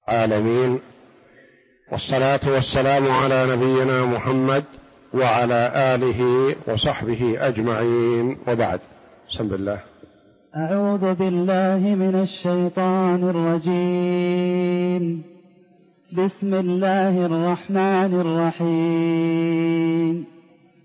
العالمين، والصلاة والسلام على نبينا محمد وعلى آله وصحبه أجمعين، وبعد. بسم الله. أعوذ بالله من الشيطان الرجيم. بسم الله الرحمن الرحيم.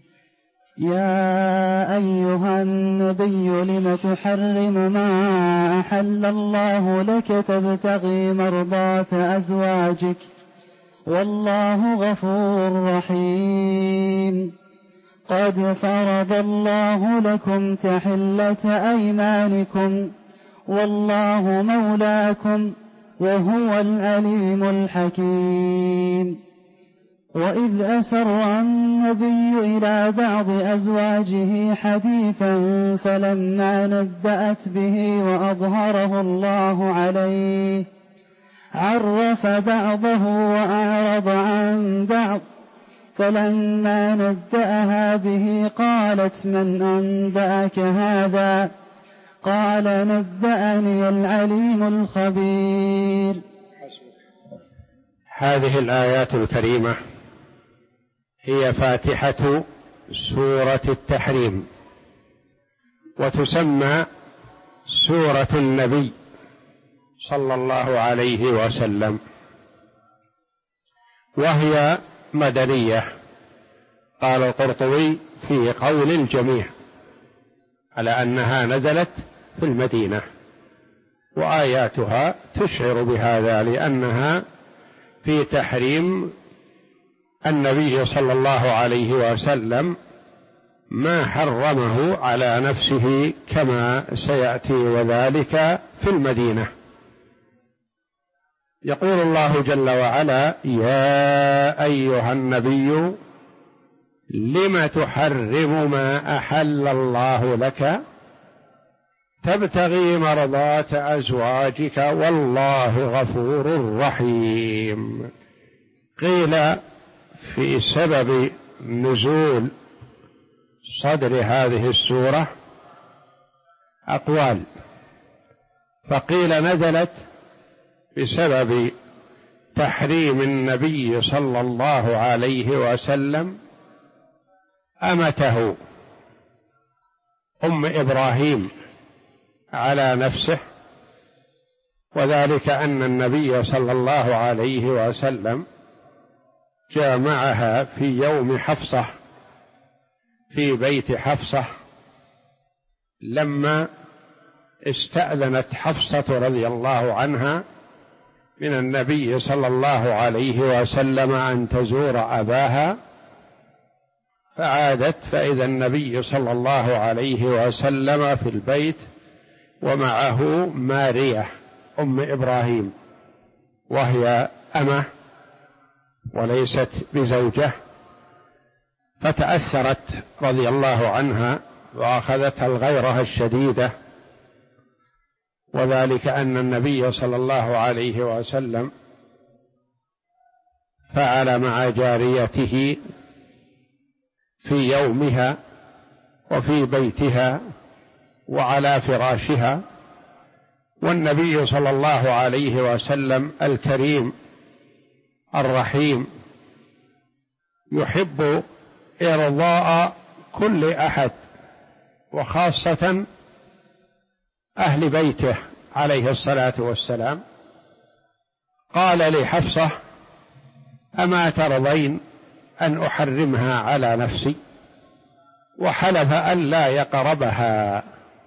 يا أيها النبي لم تحرم ما أحل الله لك تبتغي مرضات أزواجك والله غفور رحيم. قد فرض الله لكم تحلة أيمانكم والله مولاكم وهو العليم الحكيم. وإذ أسر النبي إلى بعض أزواجه حديثا فلما نبأت به وأظهره الله عليه عرف بعضه وأعرض عن بعض، فلما نبأها به قالت من أنبأك هذا؟ قال نبأني العليم الخبير. هذه الآيات الكريمة هي فاتحة سورة التحريم، وتسمى سورة النبي صلى الله عليه وسلم، وهي مدنية. قال القرطبي في قول الجميع على أنها نزلت في المدينة، وآياتها تشعر بهذا لأنها في تحريم النبي صلى الله عليه وسلم ما حرمه على نفسه كما سيأتي، وذلك في المدينة. يقول الله جل وعلا: يا أيها النبي لم تحرم ما أحل الله لك تبتغي مرضات أزواجك والله غفور رحيم. قيل في سبب نزول صدر هذه السورة أقوال، فقيل نزلت بسبب تحريم النبي صلى الله عليه وسلم أمته أم إبراهيم على نفسه، وذلك أن النبي صلى الله عليه وسلم جامعها في يوم حفصة في بيت حفصة لما استأذنت حفصة رضي الله عنها من النبي صلى الله عليه وسلم أن تزور أباها، فعادت فإذا النبي صلى الله عليه وسلم في البيت ومعه مارية أم إبراهيم، وهي أمه وليست بزوجة، فتأثرت رضي الله عنها وأخذتها الغيرة الشديدة، وذلك أن النبي صلى الله عليه وسلم فعل مع جاريته في يومها وفي بيتها وعلى فراشها، والنبي صلى الله عليه وسلم الكريم الرحيم يحب إرضاء كل أحد، وخاصة أهل بيته عليه الصلاة والسلام. قال لحفصة: أما ترضين أن أحرمها على نفسي؟ وحلف أن لا يقربها،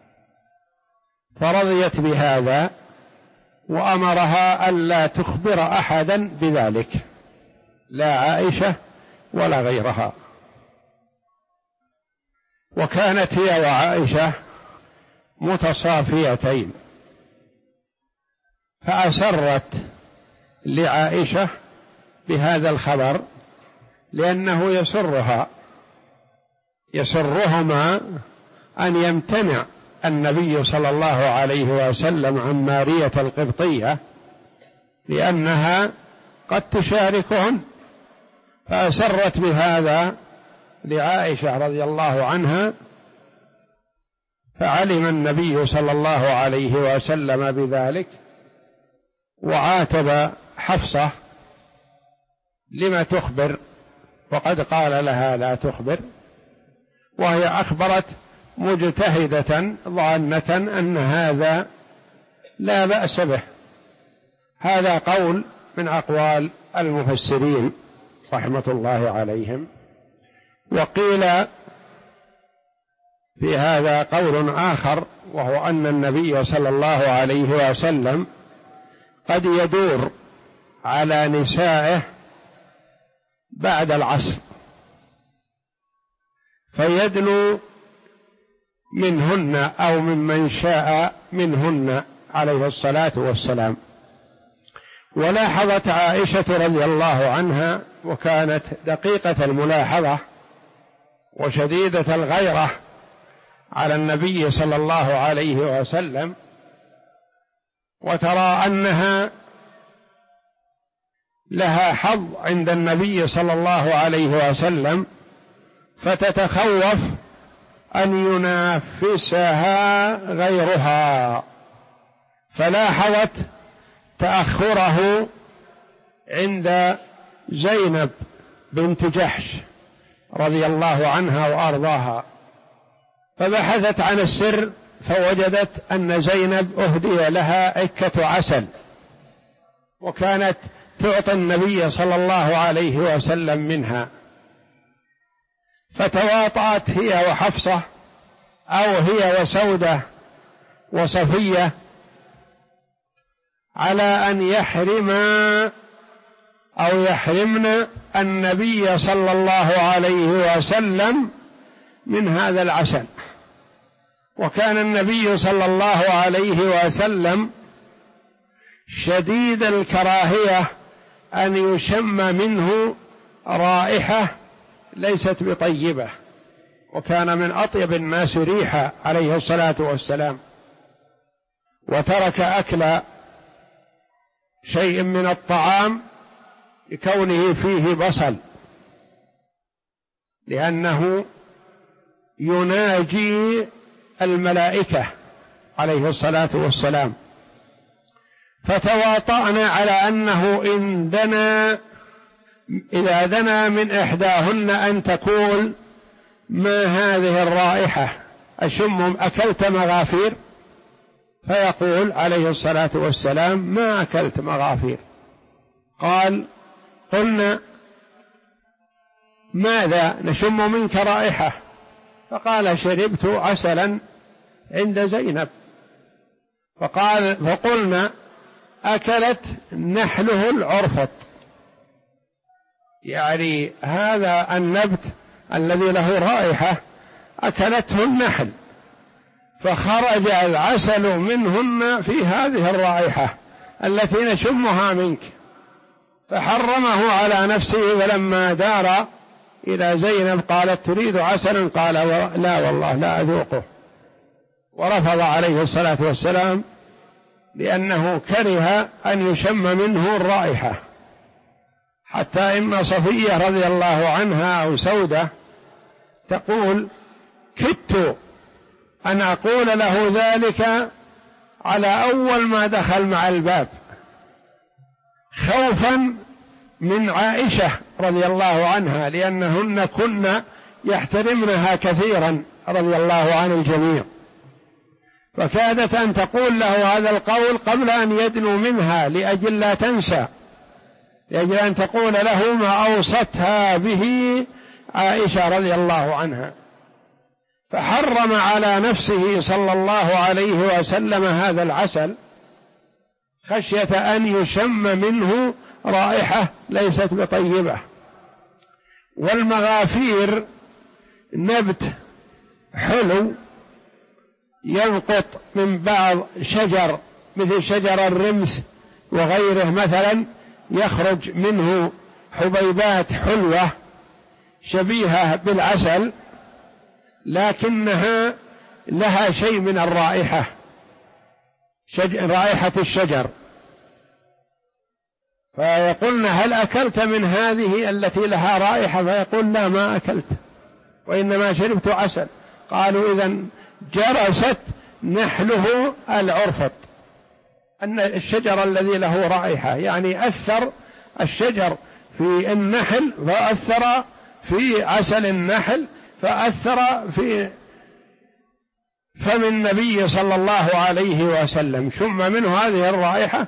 فرضيت بهذا وأمرها أن لا تخبر أحدا بذلك، لا عائشة ولا غيرها. وكانت هي وعائشة متصافيتين، فأسرت لعائشة بهذا الخبر لأنه يسرهما أن يمتنع النبي صلى الله عليه وسلم عن مارية القبطية لأنها قد تشاركهن، فأسرت بهذا لعائشة رضي الله عنها، فعلم النبي صلى الله عليه وسلم بذلك وعاتب حفصة: لم تخبر؟ وقد قال لها لا تخبر، وهي أخبرت مجتهدة ظانة أن هذا لا بأس به. هذا قول من أقوال المفسرين رحمة الله عليهم. وقيل في هذا قول آخر، وهو أن النبي صلى الله عليه وسلم قد يدور على نسائه بعد العصر فيدنو منهن أو ممن شاء منهن عليه الصلاة والسلام. ولاحظت عائشة رضي الله عنها، وكانت دقيقة الملاحظة وشديدة الغيرة على النبي صلى الله عليه وسلم، وترى أنها لها حظ عند النبي صلى الله عليه وسلم، فتتخوف أن ينافسها غيرها، فلاحظت تأخره عند زينب بنت جحش رضي الله عنها وأرضاها، فبحثت عن السر فوجدت أن زينب أهدي لها عكة عسل، وكانت تعطي النبي صلى الله عليه وسلم منها، فتواطأت هي وحفصة أو هي وسودة وصفية على أن يحرمن النبي صلى الله عليه وسلم من هذا العسل. وكان النبي صلى الله عليه وسلم شديد الكراهية أن يشم منه رائحة ليست بطيبة، وكان من أطيب الناس ريحة عليه الصلاة والسلام، وترك أكل شيء من الطعام لكونه فيه بصل، لأنه يناجي الملائكة عليه الصلاة والسلام. فتواطأنا على أنه إذا دنا من إحداهن أن تقول: ما هذه الرائحة؟ أشم أكلت مغافير؟ فيقول عليه الصلاة والسلام: ما أكلت مغافير. قلنا: ماذا نشم منك رائحة؟ فقال: شربت عسلا عند زينب. فقلنا: أكلت نحله العرفط، يعني هذا النبت الذي له رائحة أكلته النحل، فخرج العسل منهن في هذه الرائحة التي نشمها منك، فحرمه على نفسه. فلما دار إلى زينب قالت: تريد عسلا؟ قال: لا والله لا أذوقه، ورفض عليه الصلاة والسلام لأنه كره أن يشم منه الرائحة. حتى إن صفية رضي الله عنها أو سودة تقول: كدت أن أقول له ذلك على أول ما دخل مع الباب، خوفا من عائشة رضي الله عنها، لأنهن كن يحترمنها كثيرا رضي الله عن الجميع، فكادت أن تقول له هذا القول قبل أن يدنو منها لأجل لا تنسى، لأجل أن تقول له ما أوصتها به عائشة رضي الله عنها. فحرم على نفسه صلى الله عليه وسلم هذا العسل خشية أن يشم منه رائحة ليست بطيبة. والمغافير نبت حلو ينقط من بعض شجر مثل شجر الرمث وغيره مثلا، يخرج منه حبيبات حلوة شبيهة بالعسل، لكنها لها شيء من الرائحة، رائحة الشجر. فيقولن: هل أكلت من هذه التي لها رائحة؟ فيقول: لا، ما أكلت، وإنما شربت عسل. قالوا: إذن جرست نحله العرفط أن الشجر الذي له رائحة يعني أثر الشجر في النحل فأثر في عسل النحل فأثر في فم النبي صلى الله عليه وسلم، شم منه هذه الرائحة.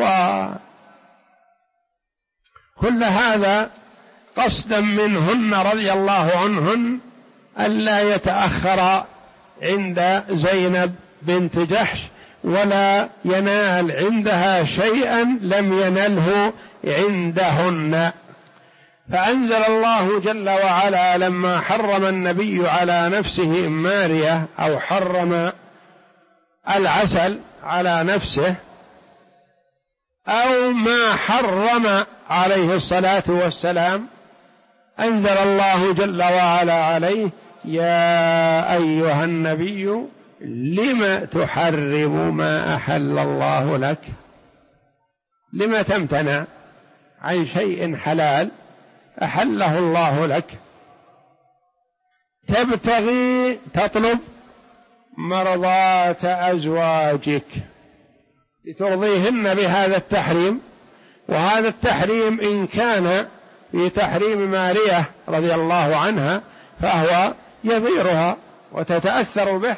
وكل هذا قصدا منهن رضي الله عنهن ألا يتأخر عند زينب بنت جحش ولا ينال عندها شيئا لم ينله عندهن. فأنزل الله جل وعلا لما حرم النبي على نفسه مارية أو حرم العسل على نفسه أو ما حرم عليه الصلاة والسلام، أنزل الله جل وعلا عليه: يا أيها النبي لم تحرم ما أحل الله لك؟ لم تمتنع عن شيء حلال أحله الله لك؟ تبتغي تطلب مرضات أزواجك لترضيهن بهذا التحريم. وهذا التحريم إن كان في تحريم مارية رضي الله عنها فهو يضيرها وتتأثر به،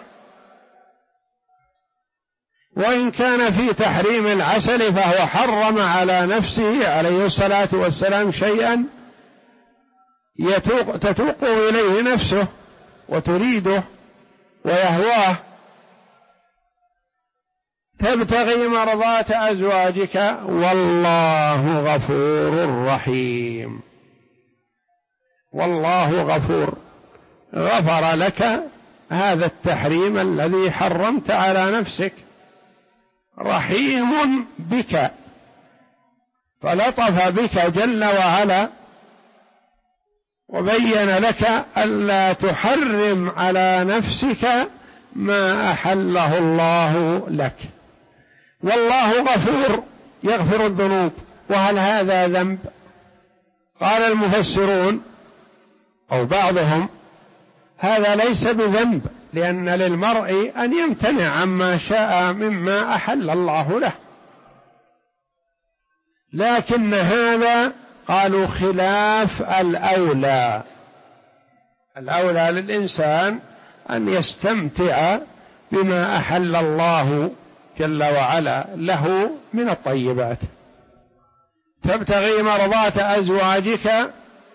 وإن كان في تحريم العسل فهو حرم على نفسه عليه الصلاة والسلام شيئا تتوق إليه نفسه وتريده ويهواه. تبتغي مرضات أزواجك والله غفور رحيم. والله غفور، غفر لك هذا التحريم الذي حرمت على نفسك، رحيم بك فلطف بك جل وعلا وبين لك ألا تحرم على نفسك ما أحله الله لك. والله غفور يغفر الذنوب. وهل هذا ذنب؟ قال المفسرون أو بعضهم هذا ليس بذنب، لأن للمرء أن يمتنع عما شاء مما أحل الله له، لكن هذا قالوا خلاف الأولى. الأولى للإنسان أن يستمتع بما أحل الله جل وعلا له من الطيبات. تبتغي مرضات أزواجك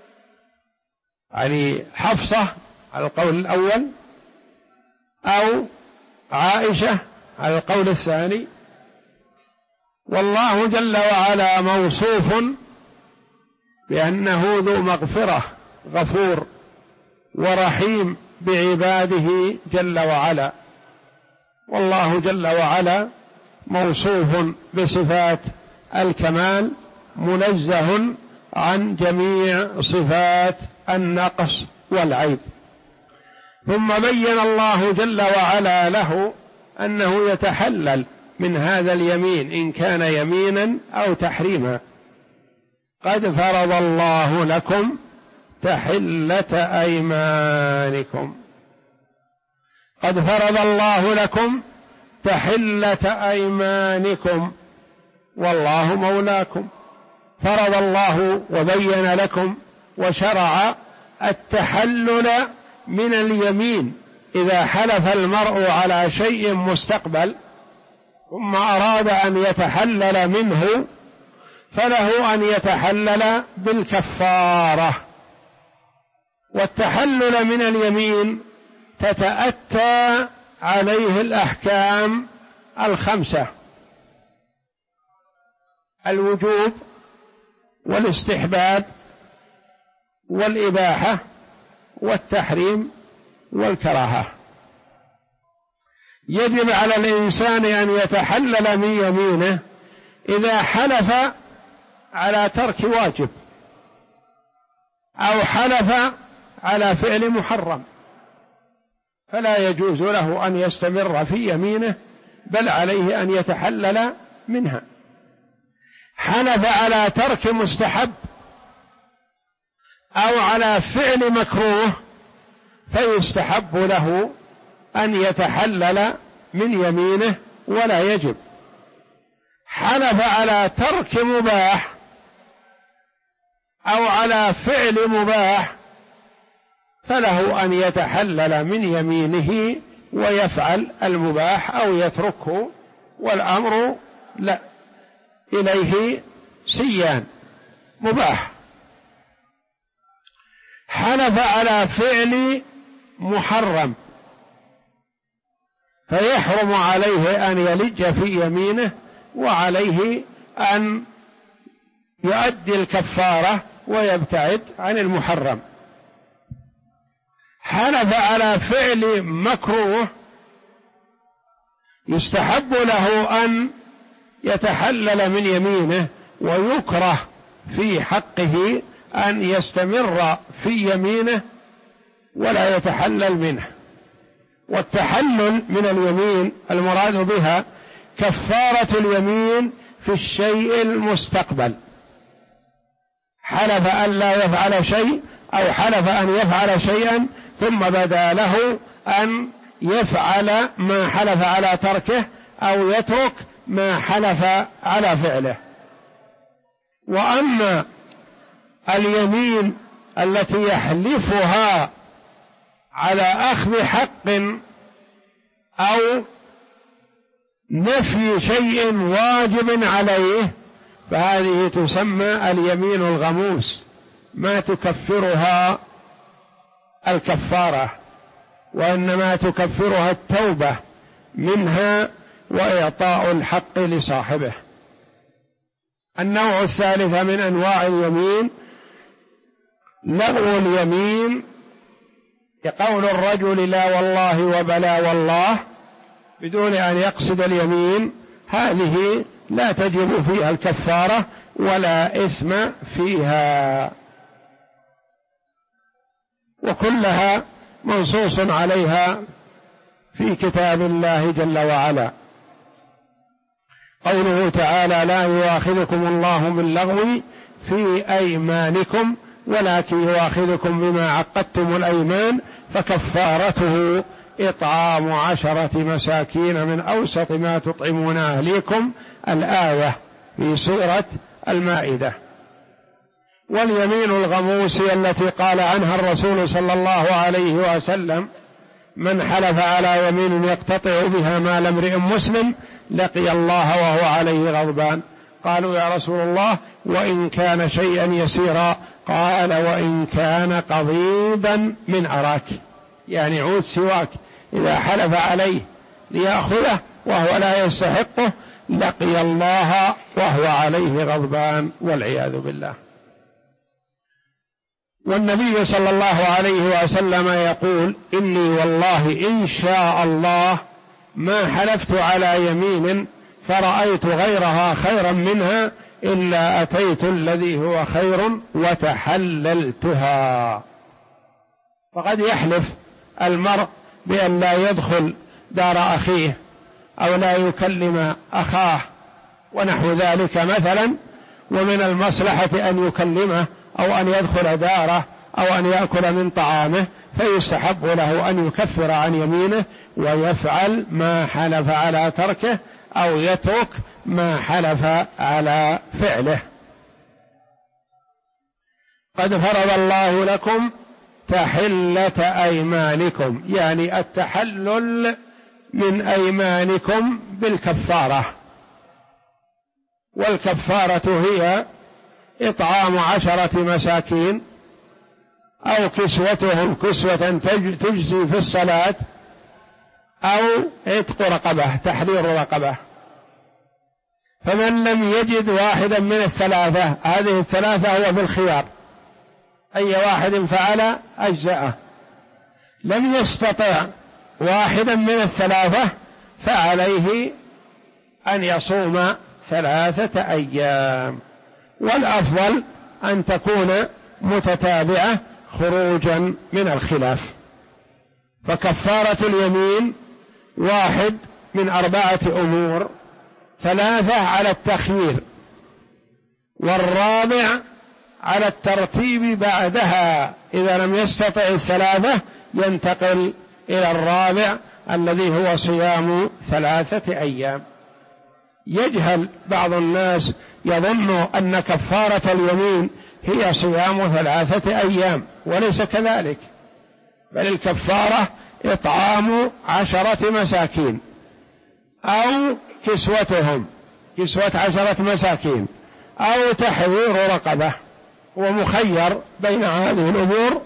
يعني حفصة على القول الأول أو عائشة على القول الثاني. والله جل وعلا موصوف بأنه ذو مغفرة غفور ورحيم بعباده جل وعلا. والله جل وعلا موصوف بصفات الكمال منزه عن جميع صفات النقص والعيب. ثم بين الله جل وعلا له أنه يتحلل من هذا اليمين إن كان يمينا أو تحريما. قد فرض الله لكم تحلة أيمانكم، قد فرض الله لكم تحلة أيمانكم والله مولاكم. فرض الله وبين لكم وشرع التحلل من اليمين إذا حلف المرء على شيء مستقبل ثم أراد أن يتحلل منه فله أن يتحلل بالكفارة. والتحلل من اليمين تتأتى عليه الأحكام الخمسة: الوجوب والاستحباب والإباحة والتحريم والكراهة. يجب على الإنسان أن يتحلل من يمينه إذا حلف على ترك واجب أو حلف على فعل محرم، فلا يجوز له أن يستمر في يمينه بل عليه أن يتحلل منها. حلف على ترك مستحب أو على فعل مكروه فيستحب له أن يتحلل من يمينه ولا يجب. حلف على ترك مباح أو على فعل مباح فله أن يتحلل من يمينه ويفعل المباح أو يتركه، والأمر لا إليه سيان مباح. حلف على فعل محرم فيحرم عليه أن يلج في يمينه، وعليه أن يؤدي الكفارة ويبتعد عن المحرم. حلف على فعل مكروه يستحب له أن يتحلل من يمينه، ويكره في حقه أن يستمر في يمينه ولا يتحلل منه. والتحلل من اليمين المراد بها كفارة اليمين في الشيء المستقبل. حلف أن لا يفعل شيء أو حلف أن يفعل شيئا ثم بدا له أن يفعل ما حلف على تركه أو يترك ما حلف على فعله. وأما اليمين التي يحلفها على أخذ حق أو نفي شيء واجب عليه فهذه تسمى اليمين الغموس، ما تكفرها الكفارة، وإنما تكفرها التوبة منها وإعطاء الحق لصاحبه. النوع الثالث من أنواع اليمين لغو اليمين، كقول الرجل لا والله وبلا والله بدون أن يقصد اليمين، هذه لا تجب فيها الكفارة ولا إثم فيها، وكلها منصوص عليها في كتاب الله جل وعلا. قوله تعالى لا يؤاخذكم الله باللغو في أيمانكم ولكن يؤاخذكم بما عقدتم الأيمان فكفارته إطعام 10 مساكين من أوسط ما تطعمون أهليكم، الآية في سورة المائدة. واليمين الغموس التي قال عنها الرسول صلى الله عليه وسلم من حلف على يمين يقتطع بها مال امرئ مسلم لقي الله وهو عليه غضبان. قالوا يا رسول الله وإن كان شيئا يسيرا؟ قال وإن كان قضيبا من أراك، يعني عود سواك إذا حلف عليه ليأخذه وهو لا يستحقه لقي الله وهو عليه غضبان والعياذ بالله. والنبي صلى الله عليه وسلم يقول إني والله إن شاء الله ما حلفت على يمين فرأيت غيرها خيرا منها إلا أتيت الذي هو خير وتحللتها. فقد يحلف المرء بأن لا يدخل دار أخيه أو لا يكلم أخاه ونحو ذلك مثلا، ومن المصلحة أن يكلمه أو أن يدخل داره أو أن يأكل من طعامه، فيستحب له أن يكفر عن يمينه ويفعل ما حلف على تركه أو يترك ما حلف على فعله. قد فرض الله لكم تحلة أيمانكم، يعني التحلل من أيمانكم بالكفارة، والكفارة هي إطعام 10 مساكين أو كسوتهم كسوة تجزي في الصلاة، أو عتق رقبة تحرير رقبة. فمن لم يجد واحدا من الثلاثة، هذه الثلاثة هو في الخيار أي واحد فعل أجزأه، لم يستطع واحدا من الثلاثة فعليه أن يصوم 3 أيام، والأفضل أن تكون متتابعة خروجا من الخلاف. فكفارة اليمين 1 من 4 أمور، 3 على التخيير، والرابع على الترتيب بعدها، إذا لم يستطع 3 ينتقل إلى الرابع الذي هو صيام 3 أيام. يجهل بعض الناس يظن أن كفارة اليمين هي صيام 3 أيام، وليس كذلك، بل الكفارة إطعام 10 مساكين أو كسوتهم، كسوة 10 مساكين، أو تحرير رقبة، ومخير بين هذه الأمور.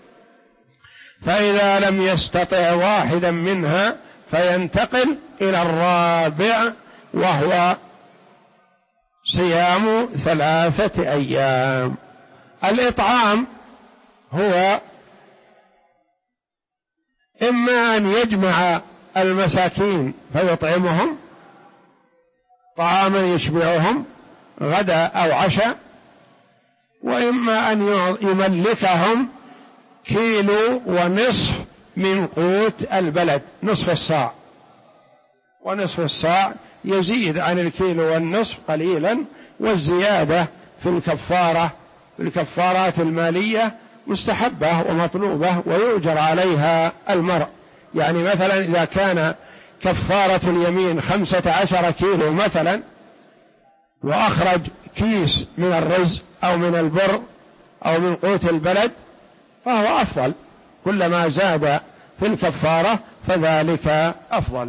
فإذا لم يستطع واحدا منها فينتقل إلى الرابع، وهو صيام 3 أيام. الإطعام هو إما أن يجمع المساكين فيطعمهم طعاما يشبعهم غدا أو عشاء، وإما أن يملكهم 1.5 كيلو من قوت البلد، نصف الصاع، ونصف الصاع يزيد عن 1.5 كيلو قليلا، والزيادة في الكفارات المالية مستحبة ومطلوبة ويؤجر عليها المرء. يعني مثلا إذا كان كفارة اليمين 15 كيلو مثلا، وأخرج كيس من الرز أو من البر أو من قوت البلد، فهو أفضل، كلما زاد في الكفارة فذلك أفضل.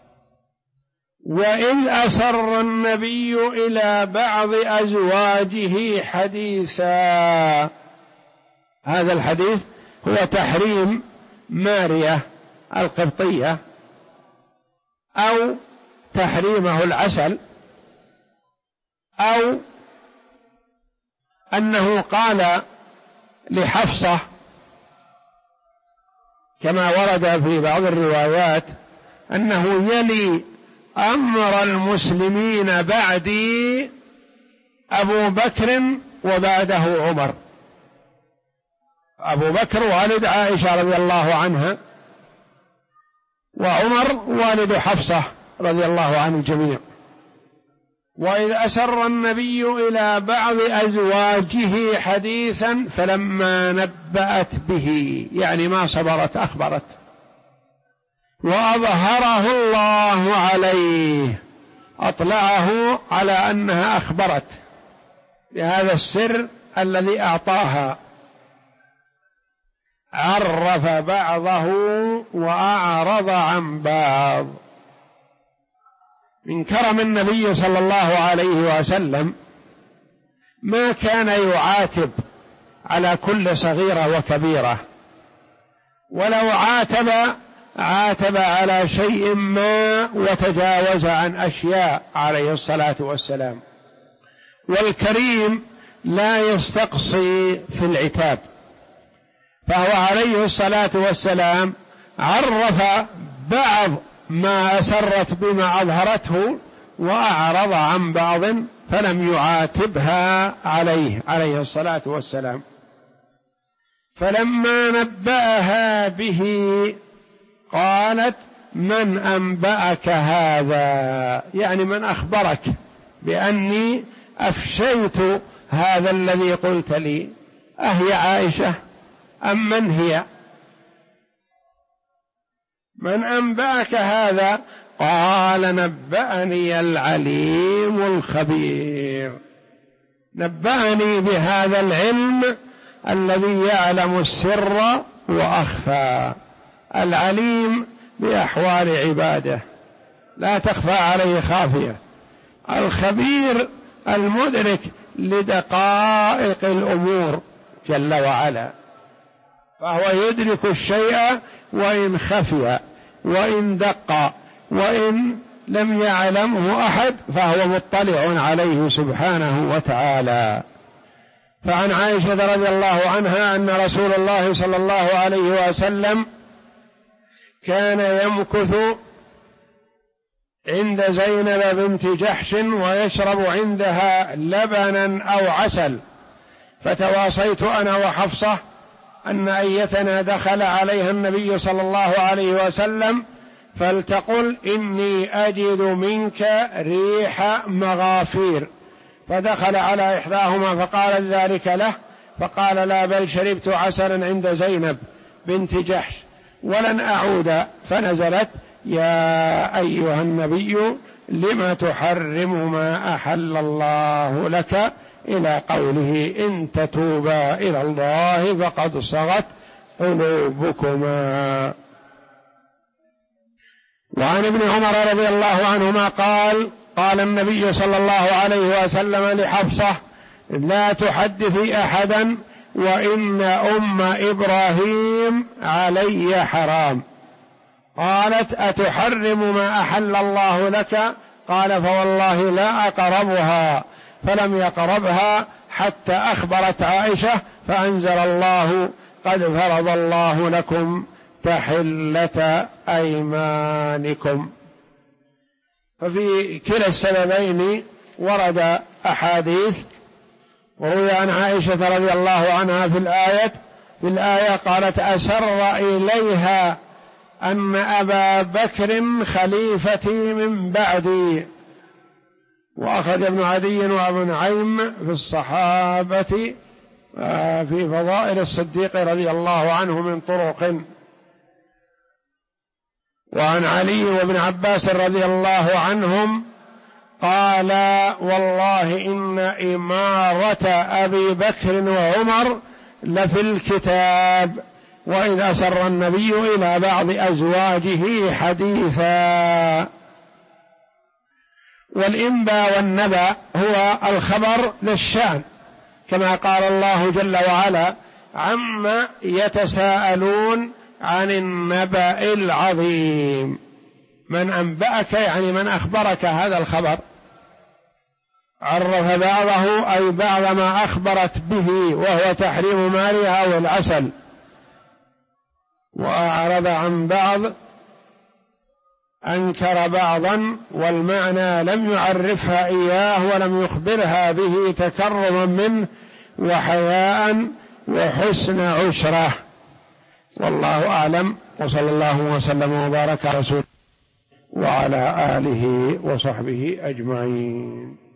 وإذ أسر النبي إلى بعض أزواجه حديثا، هذا الحديث هو تحريم مارية القبطية أو تحريمه العسل، أو أنه قال لحفصة كما ورد في بعض الروايات أنه يلي أمر المسلمين بعدي أبو بكر وبعده عمر. أبو بكر والد عائشة رضي الله عنها، وعمر والد حفصة رضي الله عن الجميع. وإذ أسر النبي إلى بعض أزواجه حديثا فلما نبأت به، يعني ما صبرت أخبرت، وأظهره الله عليه، أطلعه على أنها أخبرت بهذا السر الذي أعطاها، عرف بعضه وأعرض عن بعض. من كرم النبي صلى الله عليه وسلم ما كان يعاتب على كل صغيرة وكبيرة، ولو عاتب على شيء ما وتجاوز عن أشياء عليه الصلاة والسلام. والكريم لا يستقصي في العتاب، فهو عليه الصلاة والسلام عرف بعض ما أسرت بما أظهرته وأعرض عن بعض فلم يعاتبها عليه الصلاة والسلام. فلما نبأها به قالت من أنبأك هذا، يعني من أخبرك بأني أفشيت هذا الذي قلت لي، أهي عائشة أم من هي؟ من أنبأك هذا؟ قال نبأني العليم الخبير، نبأني بهذا العلم الذي يعلم السر وأخفى، العليم بأحوال عباده لا تخفى عليه خافية، الخبير المدرك لدقائق الأمور جل وعلا، فهو يدرك الشيء وإن خفي وإن دق وإن لم يعلمه أحد، فهو مطلع عليه سبحانه وتعالى. فعن عائشة رضي الله عنها أن رسول الله صلى الله عليه وسلم كان يمكث عند زينب بنت جحش ويشرب عندها لبنا أو عسل، فتواصيت أنا وحفصة أن أيتنا دخل عليها النبي صلى الله عليه وسلم فلتقل إني أجد منك ريح مغافير، فدخل على إحداهما فقال ذلك له، فقال لا بل شربت عسلا عند زينب بنت جحش ولن أعود، فنزلت يا أيها النبي لم تحرم ما أحل الله لك، إلى قوله إن تتوبا إلى الله فقد صغت قلوبكما. وعن ابن عمر رضي الله عنهما قال قال النبي صلى الله عليه وسلم لحفصة: لا تحدثي أحدا وإن أم إبراهيم علي حرام. قالت: أتحرم ما أحل الله لك؟ قال: فوالله لا أقربها. فلم يقربها حتى أخبرت عائشة، فأنزل الله: قد فرض الله لكم تحلة أيمانكم. ففي كلا السببين ورد أحاديث. وروي عن عائشة رضي الله عنها في الآية قالت: أسر إليها أن أبا بكر خليفتي من بعدي. وأخرج ابن عدي وابن نعيم في الصحابة في فضائل الصديق رضي الله عنه من طرق. وعن علي وابن عباس رضي الله عنهم قال: والله إن إمارة أبي بكر وعمر لفي الكتاب، وإذ أسر النبي إلى بعض أزواجه حديثا. والإنباء والنبأ هو الخبر للشأن، كما قال الله جل وعلا: عما يتساءلون عن النبأ العظيم. من أنبأك يعني من أخبرك هذا الخبر. عرف بعضه أي بعض ما أخبرت به، وهو تحريم مالها والعسل، وأعرض عن بعض أنكر بعضا، والمعنى لم يعرفها إياه ولم يخبرها به تكرما منه وحياء وحسن عشرة. والله أعلم، وصلى الله وسلم وبارك على رسوله وعلى آله وصحبه أجمعين.